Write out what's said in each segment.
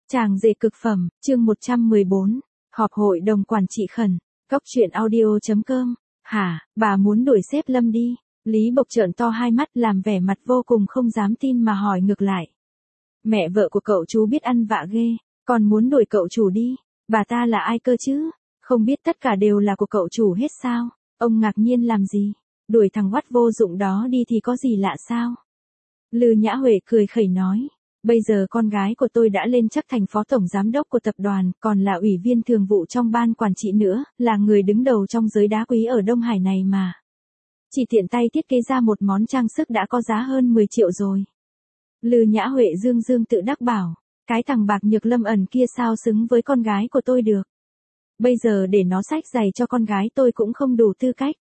Tràng rể cực phẩm, chương 114, họp hội đồng quản trị khẩn, góc chuyện audio.com, hả, bà muốn đuổi sếp Lâm đi, Lý Bộc trợn to hai mắt làm vẻ mặt vô cùng không dám tin mà hỏi ngược lại. Mẹ vợ của cậu chú biết ăn vạ ghê, còn muốn đuổi cậu chủ đi, bà ta là ai cơ chứ, không biết tất cả đều là của cậu chủ hết sao, ông ngạc nhiên làm gì, đuổi thằng oắt vô dụng đó đi thì có gì lạ sao. Lư Nhã Huệ cười khẩy nói. Bây giờ con gái của tôi đã lên chức thành phó tổng giám đốc của tập đoàn, còn là ủy viên thường vụ trong ban quản trị nữa, là người đứng đầu trong giới đá quý ở Đông Hải này mà. Chỉ tiện tay thiết kế ra một món trang sức đã có giá hơn 10 triệu rồi. Lư Nhã Huệ dương dương tự đắc bảo, cái thằng bạc nhược Lâm ẩn kia sao xứng với con gái của tôi được. Bây giờ để nó xách giày cho con gái tôi cũng không đủ tư cách.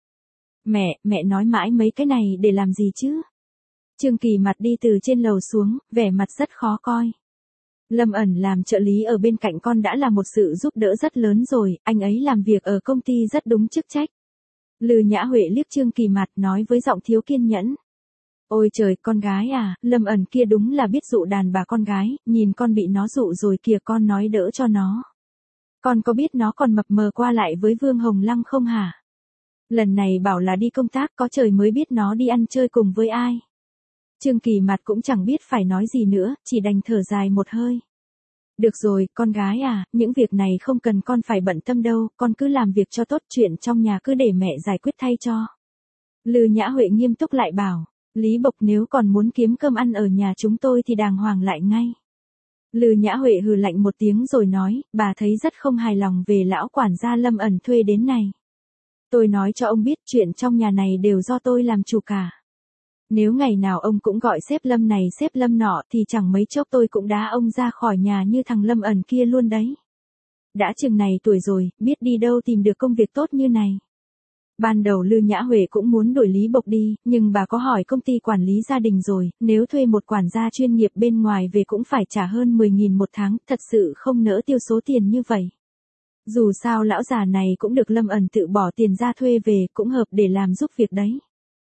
Mẹ nói mãi mấy cái này để làm gì chứ? Trương Kỳ mặt đi từ trên lầu xuống, vẻ mặt rất khó coi. Lâm ẩn làm trợ lý ở bên cạnh con đã là một sự giúp đỡ rất lớn rồi, anh ấy làm việc ở công ty rất đúng chức trách. Lư Nhã Huệ liếc Trương Kỳ mặt nói với giọng thiếu kiên nhẫn. Ôi trời, con gái à, Lâm ẩn kia đúng là biết dụ đàn bà con gái, nhìn con bị nó dụ rồi kìa, con nói đỡ cho nó. Con có biết nó còn mập mờ qua lại với Vương Hồng Lăng không hả? Lần này bảo là đi công tác, có trời mới biết nó đi ăn chơi cùng với ai. Trương Kỳ mặt cũng chẳng biết phải nói gì nữa, chỉ đành thở dài một hơi. Được rồi, con gái à, những việc này không cần con phải bận tâm đâu, con cứ làm việc cho tốt, chuyện trong nhà cứ để mẹ giải quyết thay cho. Lư Nhã Huệ nghiêm túc lại bảo, Lý Bộc nếu còn muốn kiếm cơm ăn ở nhà chúng tôi thì đàng hoàng lại ngay. Lư Nhã Huệ hừ lạnh một tiếng rồi nói, bà thấy rất không hài lòng về lão quản gia Lâm ẩn thuê đến này. Tôi nói cho ông biết chuyện trong nhà này đều do tôi làm chủ cả. Nếu ngày nào ông cũng gọi sếp Lâm này sếp Lâm nọ thì chẳng mấy chốc tôi cũng đá ông ra khỏi nhà như thằng Lâm ẩn kia luôn đấy. Đã chừng này tuổi rồi, biết đi đâu tìm được công việc tốt như này. Ban đầu Lư Nhã Huệ cũng muốn đuổi Lý Bộc đi, nhưng bà có hỏi công ty quản lý gia đình rồi, nếu thuê một quản gia chuyên nghiệp bên ngoài về cũng phải trả hơn 10.000 một tháng, thật sự không nỡ tiêu số tiền như vậy. Dù sao lão già này cũng được Lâm ẩn tự bỏ tiền ra thuê về, cũng hợp để làm giúp việc đấy.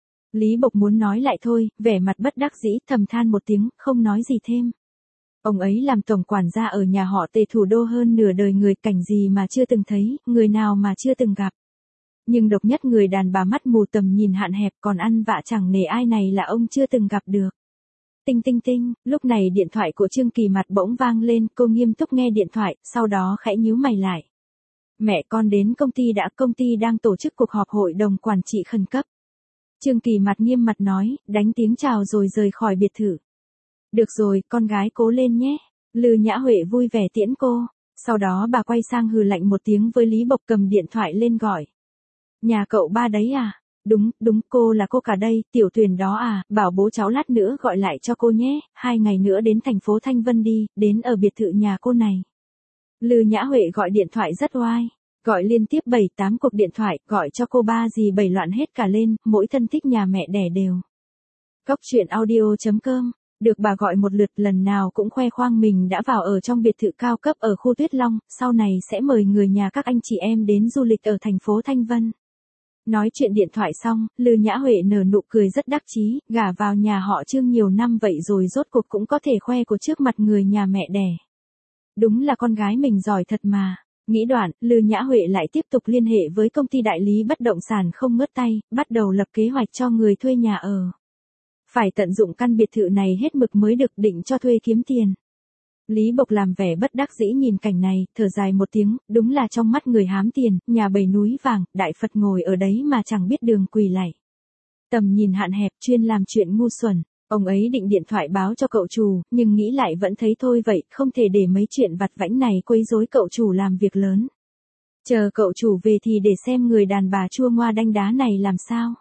Lý Bộc muốn nói lại thôi, vẻ mặt bất đắc dĩ, thầm than một tiếng, không nói gì thêm. Ông ấy làm tổng quản gia ở nhà họ Tề thủ đô hơn nửa đời, người cảnh gì mà chưa từng thấy, người nào mà chưa từng gặp. Nhưng độc nhất người đàn bà mắt mù tầm nhìn hạn hẹp, còn ăn vạ chẳng nể ai này là ông chưa từng gặp được. Tinh tinh tinh, lúc này điện thoại của Trương Kỳ mặt bỗng vang lên, cô nghiêm túc nghe điện thoại, sau đó khẽ nhíu mày lại. Mẹ con đến công ty đang tổ chức cuộc họp hội đồng quản trị khẩn cấp. Trương Kỳ mặt nghiêm mặt nói, đánh tiếng chào rồi rời khỏi biệt thự. Được rồi, con gái cố lên nhé. Lư Nhã Huệ vui vẻ tiễn cô. Sau đó bà quay sang hừ lạnh một tiếng với Lý Bộc, cầm điện thoại lên gọi. Nhà cậu ba đấy à? Đúng, cô là cô cả đây, Tiểu Tuyền đó à, bảo bố cháu lát nữa gọi lại cho cô nhé, 2 ngày nữa đến thành phố Thanh Vân đi, đến ở biệt thự nhà cô này. Lư Nhã Huệ gọi điện thoại rất oai. Gọi liên tiếp 7-8 cuộc điện thoại, gọi cho cô ba gì bày loạn hết cả lên, mỗi thân thích nhà mẹ đẻ đều. Góc chuyện audio.com, được bà gọi một lượt, lần nào cũng khoe khoang mình đã vào ở trong biệt thự cao cấp ở khu Tuyết Long, sau này sẽ mời người nhà các anh chị em đến du lịch ở thành phố Thanh Vân. Nói chuyện điện thoại xong, Lư Nhã Huệ nở nụ cười rất đắc chí, gả vào nhà họ Trương nhiều năm vậy rồi rốt cuộc cũng có thể khoe của trước mặt người nhà mẹ đẻ. Đúng là con gái mình giỏi thật mà. Nghĩ đoạn, Lư Nhã Huệ lại tiếp tục liên hệ với công ty đại lý bất động sản không ngớt tay, bắt đầu lập kế hoạch cho người thuê nhà ở. Phải tận dụng căn biệt thự này hết mực mới được, định cho thuê kiếm tiền. Lý Bộc làm vẻ bất đắc dĩ nhìn cảnh này, thở dài một tiếng, đúng là trong mắt người hám tiền, nhà 7 núi vàng, đại Phật ngồi ở đấy mà chẳng biết đường quỳ lạy. Tầm nhìn hạn hẹp, chuyên làm chuyện ngu xuẩn. Ông ấy định điện thoại báo cho cậu chủ, nhưng nghĩ lại vẫn thấy thôi vậy, không thể để mấy chuyện vặt vãnh này quấy rối cậu chủ làm việc lớn. Chờ cậu chủ về thì để xem người đàn bà chua ngoa đanh đá này làm sao.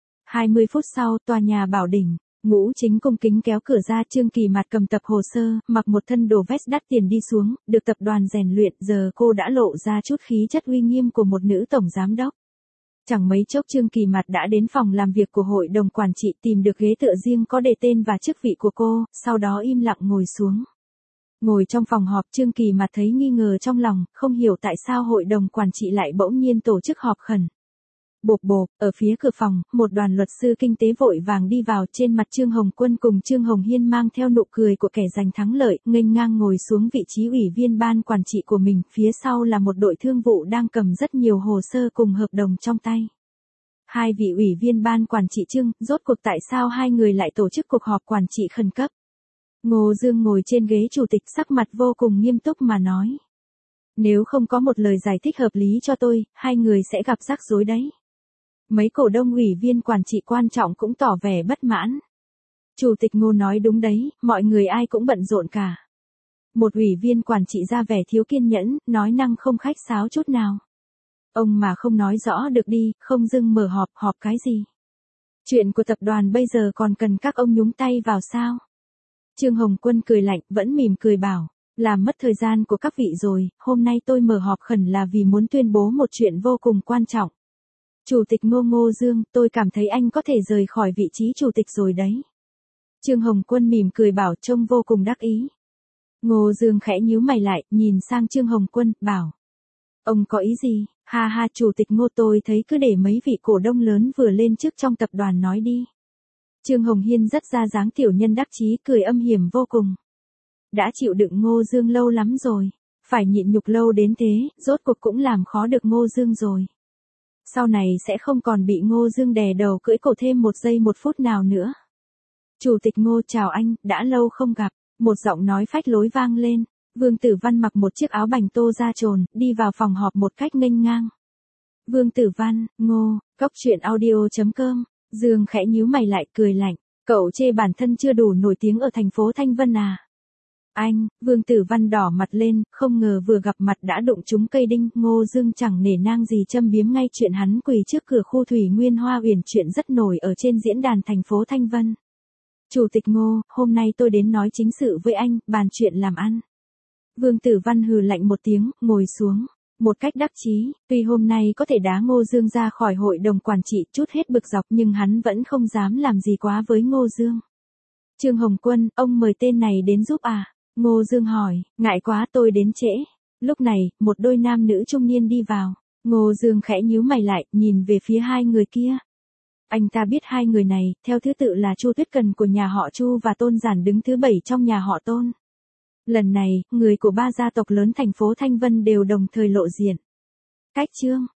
20 phút sau, tòa nhà Bảo Đỉnh, Ngũ Chính cung kính kéo cửa ra, Trương Kỳ mặt cầm tập hồ sơ, mặc một thân đồ vest đắt tiền đi xuống, được tập đoàn rèn luyện, giờ cô đã lộ ra chút khí chất uy nghiêm của một nữ tổng giám đốc. Chẳng mấy chốc Trương Kỳ mặt đã đến phòng làm việc của hội đồng quản trị, tìm được ghế tựa riêng có đề tên và chức vị của cô, sau đó im lặng ngồi xuống. Ngồi trong phòng họp, Trương Kỳ mặt thấy nghi ngờ trong lòng, không hiểu tại sao hội đồng quản trị lại bỗng nhiên tổ chức họp khẩn. Bộp bộp, ở phía cửa phòng, một đoàn luật sư kinh tế vội vàng đi vào, trên mặt Trương Hồng Quân cùng Trương Hồng Hiên mang theo nụ cười của kẻ giành thắng lợi, nghênh ngang ngồi xuống vị trí ủy viên ban quản trị của mình, phía sau là một đội thương vụ đang cầm rất nhiều hồ sơ cùng hợp đồng trong tay. Hai vị ủy viên ban quản trị Trương, rốt cuộc tại sao hai người lại tổ chức cuộc họp quản trị khẩn cấp? Ngô Dương ngồi trên ghế chủ tịch, sắc mặt vô cùng nghiêm túc mà nói. Nếu không có một lời giải thích hợp lý cho tôi, hai người sẽ gặp rắc rối đấy. Mấy cổ đông ủy viên quản trị quan trọng cũng tỏ vẻ bất mãn. Chủ tịch Ngô nói đúng đấy, mọi người ai cũng bận rộn cả. Một ủy viên quản trị ra vẻ thiếu kiên nhẫn, nói năng không khách sáo chút nào. Ông mà không nói rõ được đi, không dưng mở họp, họp cái gì? Chuyện của tập đoàn bây giờ còn cần các ông nhúng tay vào sao? Trương Hồng Quân cười lạnh, vẫn mỉm cười bảo, làm mất thời gian của các vị rồi, hôm nay tôi mở họp khẩn là vì muốn tuyên bố một chuyện vô cùng quan trọng. Chủ tịch Ngô Dương, tôi cảm thấy anh có thể rời khỏi vị trí chủ tịch rồi đấy. Trương Hồng Quân mỉm cười bảo, trông vô cùng đắc ý. Ngô Dương khẽ nhíu mày lại, nhìn sang Trương Hồng Quân, bảo. Ông có ý gì? Ha ha, chủ tịch Ngô, tôi thấy cứ để mấy vị cổ đông lớn vừa lên chức trong tập đoàn nói đi. Trương Hồng Hiên rất ra dáng tiểu nhân đắc chí, cười âm hiểm vô cùng. Đã chịu đựng Ngô Dương lâu lắm rồi, phải nhịn nhục lâu đến thế, rốt cuộc cũng làm khó được Ngô Dương rồi. Sau này sẽ không còn bị Ngô Dương đè đầu cưỡi cổ thêm một giây một phút nào nữa. Chủ tịch Ngô, chào anh, đã lâu không gặp. Một giọng nói phách lối vang lên. Vương Tử Văn mặc một chiếc áo bành tô da trồn, đi vào phòng họp một cách nghênh ngang. Vương Tử Văn, Ngô, Cốc Truyện Audio.com. Dương khẽ nhíu mày lại, cười lạnh. Cậu chê bản thân chưa đủ nổi tiếng ở thành phố Thanh Vân à? Anh, Vương Tử Văn đỏ mặt lên, không ngờ vừa gặp mặt đã đụng trúng cây đinh. Ngô Dương chẳng nể nang gì châm biếm ngay chuyện hắn quỳ trước cửa khu Thủy Nguyên Hoa Uyển, chuyện rất nổi ở trên diễn đàn thành phố Thanh Vân. Chủ tịch Ngô, hôm nay tôi đến nói chính sự với anh, bàn chuyện làm ăn. Vương Tử Văn hừ lạnh một tiếng, ngồi xuống. Một cách đắc chí, tuy hôm nay có thể đá Ngô Dương ra khỏi hội đồng quản trị, chút hết bực dọc, nhưng hắn vẫn không dám làm gì quá với Ngô Dương. Trương Hồng Quân, ông mời tên này đến giúp à? Ngô Dương hỏi, ngại quá tôi đến trễ. Lúc này, một đôi nam nữ trung niên đi vào. Ngô Dương khẽ nhíu mày lại, nhìn về phía hai người kia. Anh ta biết hai người này, theo thứ tự là Chu Tuyết Cần của nhà họ Chu và Tôn Giản đứng thứ 7 trong nhà họ Tôn. Lần này, người của ba gia tộc lớn thành phố Thanh Vân đều đồng thời lộ diện. Cách Trương